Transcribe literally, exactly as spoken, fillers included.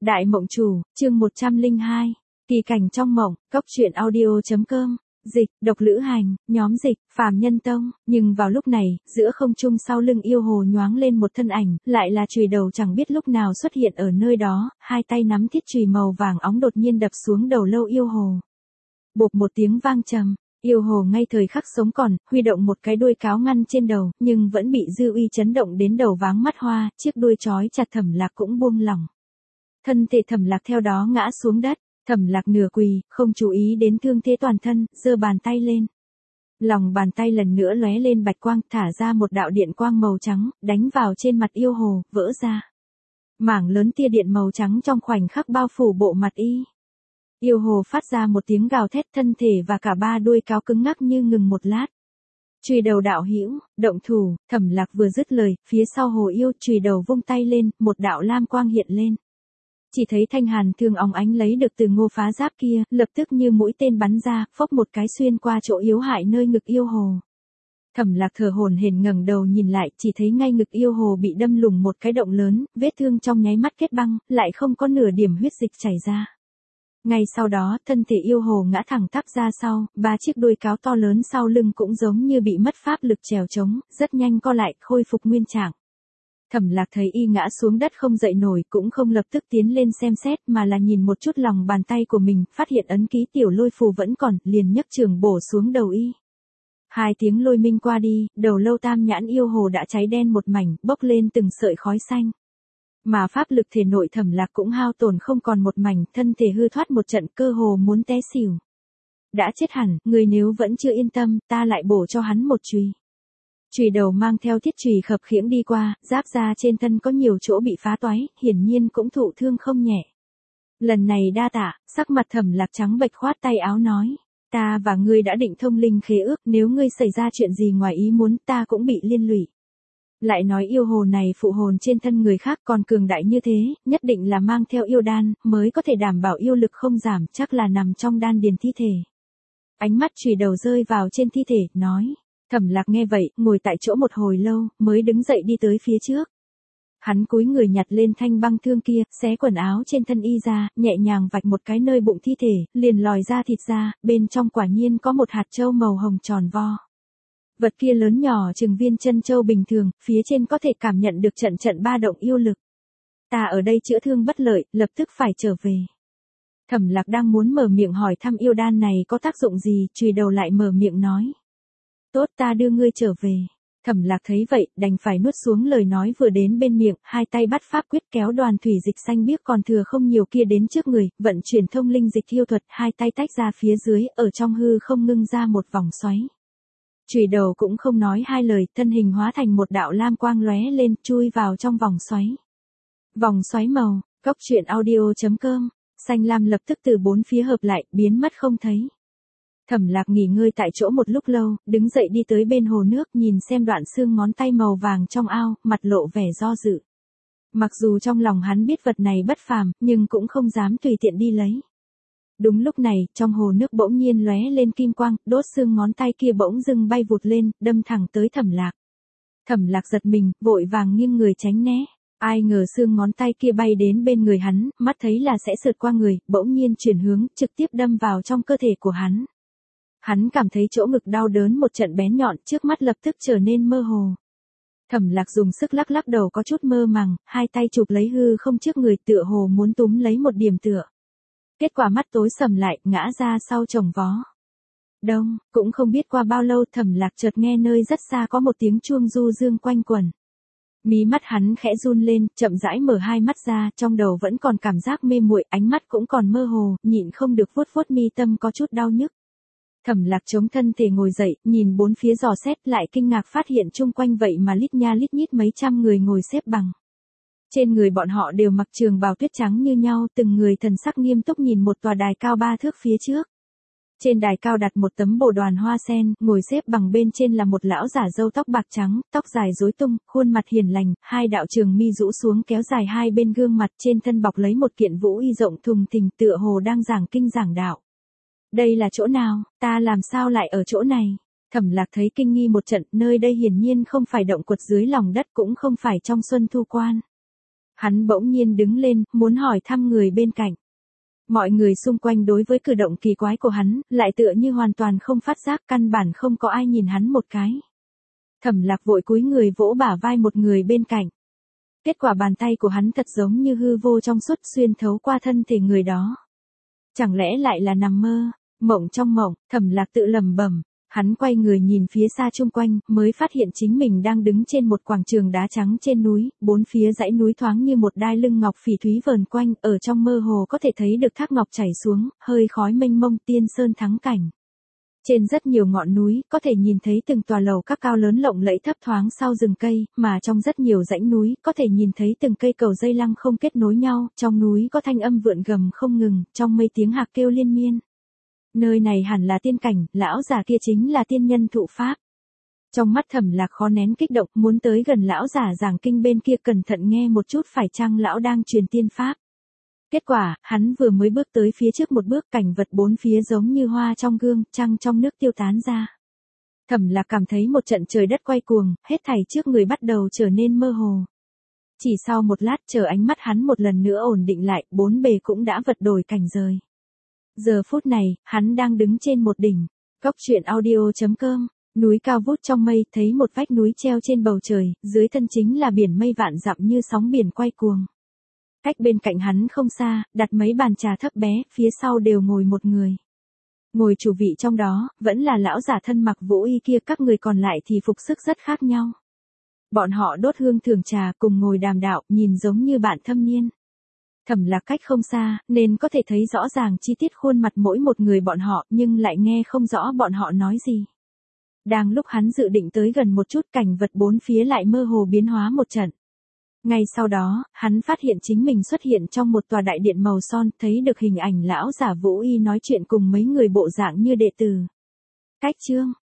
Đại mộng chủ, chương một trăm lẻ hai, kỳ cảnh trong mộng, cốc truyện audio.com, dịch, độc lữ hành, nhóm dịch, phàm nhân tông, nhưng vào lúc này, giữa không trung sau lưng yêu hồ nhoáng lên một thân ảnh, lại là chùy đầu chẳng biết lúc nào xuất hiện ở nơi đó, hai tay nắm thiết chùy màu vàng óng đột nhiên đập xuống đầu lâu yêu hồ. Bộp một tiếng vang trầm. Yêu hồ ngay thời khắc sống còn, huy động một cái đuôi cáo ngăn trên đầu, nhưng vẫn bị dư uy chấn động đến đầu váng mắt hoa, chiếc đuôi trói chặt Thẩm Lạc cũng buông lỏng. Thân thể Thẩm Lạc theo đó ngã xuống đất, Thẩm Lạc nửa quỳ, không chú ý đến thương thế toàn thân, giơ bàn tay lên. Lòng bàn tay lần nữa lóe lên bạch quang, thả ra một đạo điện quang màu trắng, đánh vào trên mặt yêu hồ, vỡ ra. Mảng lớn tia điện màu trắng trong khoảnh khắc bao phủ bộ mặt y. Yêu hồ phát ra một tiếng gào thét, thân thể và cả ba đuôi cáo cứng ngắc như ngừng một lát. Chùy đầu đạo hữu, động thủ, Thẩm Lạc vừa dứt lời, phía sau hồ yêu chùy đầu vung tay lên, một đạo lam quang hiện lên. Chỉ thấy thanh hàn thương óng ánh lấy được từ Ngô Phá Giáp kia, lập tức như mũi tên bắn ra, phốc một cái xuyên qua chỗ yếu hại nơi ngực yêu hồ. Thẩm Lạc thở hổn hển ngẩng đầu nhìn lại, chỉ thấy ngay ngực yêu hồ bị đâm lủng một cái động lớn, vết thương trong nháy mắt kết băng, lại không có nửa điểm huyết dịch chảy ra. Ngay sau đó, thân thể yêu hồ ngã thẳng tắp ra sau, ba chiếc đuôi cáo to lớn sau lưng cũng giống như bị mất pháp lực trèo trống, rất nhanh co lại, khôi phục nguyên trạng. Thẩm Lạc thấy y ngã xuống đất không dậy nổi, cũng không lập tức tiến lên xem xét mà là nhìn một chút lòng bàn tay của mình, phát hiện ấn ký tiểu lôi phù vẫn còn, liền nhấc trường bổ xuống đầu y. Hai tiếng lôi minh qua đi, đầu lâu tam nhãn yêu hồ đã cháy đen một mảnh, bốc lên từng sợi khói xanh. Mà pháp lực thể nội Thẩm Lạc cũng hao tổn không còn một mảnh, thân thể hư thoát một trận, cơ hồ muốn té xỉu. Đã chết hẳn, người nếu vẫn chưa yên tâm, ta lại bổ cho hắn một chùy. Chùy đầu mang theo thiết chùy khập khiễng đi qua, giáp da trên thân có nhiều chỗ bị phá toái, hiển nhiên cũng thụ thương không nhẹ. Lần này đa tạ, sắc mặt Thẩm Lạc trắng bệch khoát tay áo nói, ta và ngươi đã định thông linh khế ước, nếu ngươi xảy ra chuyện gì ngoài ý muốn, ta cũng bị liên lụy. Lại nói yêu hồ này phụ hồn trên thân người khác còn cường đại như thế, nhất định là mang theo yêu đan, mới có thể đảm bảo yêu lực không giảm, chắc là nằm trong đan điền thi thể. Ánh mắt chùy đầu rơi vào trên thi thể, nói. Thẩm Lạc nghe vậy, ngồi tại chỗ một hồi lâu, mới đứng dậy đi tới phía trước. Hắn cúi người nhặt lên thanh băng thương kia, xé quần áo trên thân y ra, nhẹ nhàng vạch một cái nơi bụng thi thể, liền lòi ra thịt ra, bên trong quả nhiên có một hạt châu màu hồng tròn vo. Vật kia lớn nhỏ chừng viên chân châu bình thường, phía trên có thể cảm nhận được trận trận ba động yêu lực. Ta ở đây chữa thương bất lợi, lập tức phải trở về. Thẩm Lạc đang muốn mở miệng hỏi thăm yêu đan này có tác dụng gì, chùy đầu lại mở miệng nói. Tốt, ta đưa ngươi trở về. Thẩm Lạc thấy vậy, đành phải nuốt xuống lời nói vừa đến bên miệng, hai tay bắt pháp quyết kéo đoàn thủy dịch xanh biếc còn thừa không nhiều kia đến trước người, vận chuyển thông linh dịch thiêu thuật, hai tay tách ra phía dưới, ở trong hư không ngưng ra một vòng xoáy. Chùy đầu cũng không nói hai lời, thân hình hóa thành một đạo lam quang lóe lên, chui vào trong vòng xoáy. Vòng xoáy màu, cốc truyện audio.com, xanh lam lập tức từ bốn phía hợp lại, biến mất không thấy. Thẩm Lạc nghỉ ngơi tại chỗ một lúc lâu, đứng dậy đi tới bên hồ nước, nhìn xem đoạn xương ngón tay màu vàng trong ao, mặt lộ vẻ do dự. Mặc dù trong lòng hắn biết vật này bất phàm, nhưng cũng không dám tùy tiện đi lấy. Đúng lúc này, trong hồ nước bỗng nhiên lóe lên kim quang, đốt xương ngón tay kia bỗng dưng bay vụt lên, đâm thẳng tới Thẩm Lạc. Thẩm Lạc giật mình, vội vàng nghiêng người tránh né. Ai ngờ xương ngón tay kia bay đến bên người hắn, mắt thấy là sẽ sượt qua người, bỗng nhiên chuyển hướng, trực tiếp đâm vào trong cơ thể của hắn. Hắn cảm thấy chỗ ngực đau đớn một trận bén nhọn, trước mắt lập tức trở nên mơ hồ. Thẩm Lạc dùng sức lắc lắc đầu có chút mơ màng, hai tay chụp lấy hư không trước người tựa hồ muốn túm lấy một điểm tựa. Kết quả mắt tối sầm lại, ngã ra sau chồng vó. Đông, cũng không biết qua bao lâu Thẩm Lạc chợt nghe nơi rất xa có một tiếng chuông du dương quanh quẩn. Mí mắt hắn khẽ run lên, chậm rãi mở hai mắt ra, trong đầu vẫn còn cảm giác mê muội, ánh mắt cũng còn mơ hồ, nhịn không được vuốt vuốt mi tâm có chút đau nhức. Thẩm Lạc chống thân thể ngồi dậy, nhìn bốn phía dò xét lại kinh ngạc phát hiện chung quanh vậy mà lít nha lít nhít mấy trăm người ngồi xếp bằng. Trên người bọn họ đều mặc trường bào tuyết trắng như nhau, từng người thần sắc nghiêm túc nhìn một tòa đài cao ba thước phía trước. Trên đài cao đặt một tấm bồ đoàn hoa sen, ngồi xếp bằng bên trên là một lão giả râu tóc bạc trắng, tóc dài rối tung, khuôn mặt hiền lành, hai đạo trường mi rũ xuống kéo dài hai bên gương mặt, trên thân bọc lấy một kiện vũ y rộng thùng thình, tựa hồ đang giảng kinh giảng đạo. Đây là chỗ nào, ta làm sao lại ở chỗ này? Thẩm Lạc thấy kinh nghi một trận, nơi đây hiển nhiên không phải động quật dưới lòng đất, cũng không phải trong Xuân Thu Quan. Hắn bỗng nhiên đứng lên, muốn hỏi thăm người bên cạnh. Mọi người xung quanh đối với cử động kỳ quái của hắn, lại tựa như hoàn toàn không phát giác, căn bản không có ai nhìn hắn một cái. Thẩm Lạc vội cúi người vỗ bả vai một người bên cạnh. Kết quả bàn tay của hắn thật giống như hư vô trong suốt xuyên thấu qua thân thể người đó. Chẳng lẽ lại là nằm mơ, mộng trong mộng, Thẩm Lạc tự lẩm bẩm. Hắn quay người nhìn phía xa chung quanh, mới phát hiện chính mình đang đứng trên một quảng trường đá trắng trên núi, bốn phía dãy núi thoáng như một đai lưng ngọc phỉ thúy vờn quanh, ở trong mơ hồ có thể thấy được thác ngọc chảy xuống, hơi khói mênh mông, tiên sơn thắng cảnh. Trên rất nhiều ngọn núi, có thể nhìn thấy từng tòa lầu các cao lớn lộng lẫy thấp thoáng sau rừng cây, mà trong rất nhiều dãy núi, có thể nhìn thấy từng cây cầu dây lăng không kết nối nhau, trong núi có thanh âm vượn gầm không ngừng, trong mây tiếng hạc kêu liên miên. Nơi này hẳn là tiên cảnh, lão già kia chính là tiên nhân thụ pháp. Trong mắt Thẩm Lạc khó nén kích động, muốn tới gần lão già giảng kinh bên kia cẩn thận nghe một chút phải chăng lão đang truyền tiên pháp. Kết quả, hắn vừa mới bước tới phía trước một bước, cảnh vật bốn phía giống như hoa trong gương, trăng trong nước tiêu tán ra. Thẩm Lạc cảm thấy một trận trời đất quay cuồng, hết thảy trước người bắt đầu trở nên mơ hồ. Chỉ sau một lát, chờ ánh mắt hắn một lần nữa ổn định lại, bốn bề cũng đã vật đổi cảnh rời. Giờ phút này, hắn đang đứng trên một đỉnh. Góc truyện audio chấm com, núi cao vút trong mây, thấy một vách núi treo trên bầu trời, dưới thân chính là biển mây vạn dặm như sóng biển quay cuồng. Cách bên cạnh hắn không xa, đặt mấy bàn trà thấp bé, phía sau đều ngồi một người. Ngồi chủ vị trong đó, vẫn là lão giả thân mặc vũ y kia, các người còn lại thì phục sức rất khác nhau. Bọn họ đốt hương thưởng trà cùng ngồi đàm đạo, nhìn giống như bạn thâm niên. Thẩm Lạc cách không xa, nên có thể thấy rõ ràng chi tiết khuôn mặt mỗi một người bọn họ, nhưng lại nghe không rõ bọn họ nói gì. Đang lúc hắn dự định tới gần một chút, cảnh vật bốn phía lại mơ hồ biến hóa một trận. Ngay sau đó, hắn phát hiện chính mình xuất hiện trong một tòa đại điện màu son, thấy được hình ảnh lão giả Vũ Y nói chuyện cùng mấy người bộ dạng như đệ tử. Cách chương,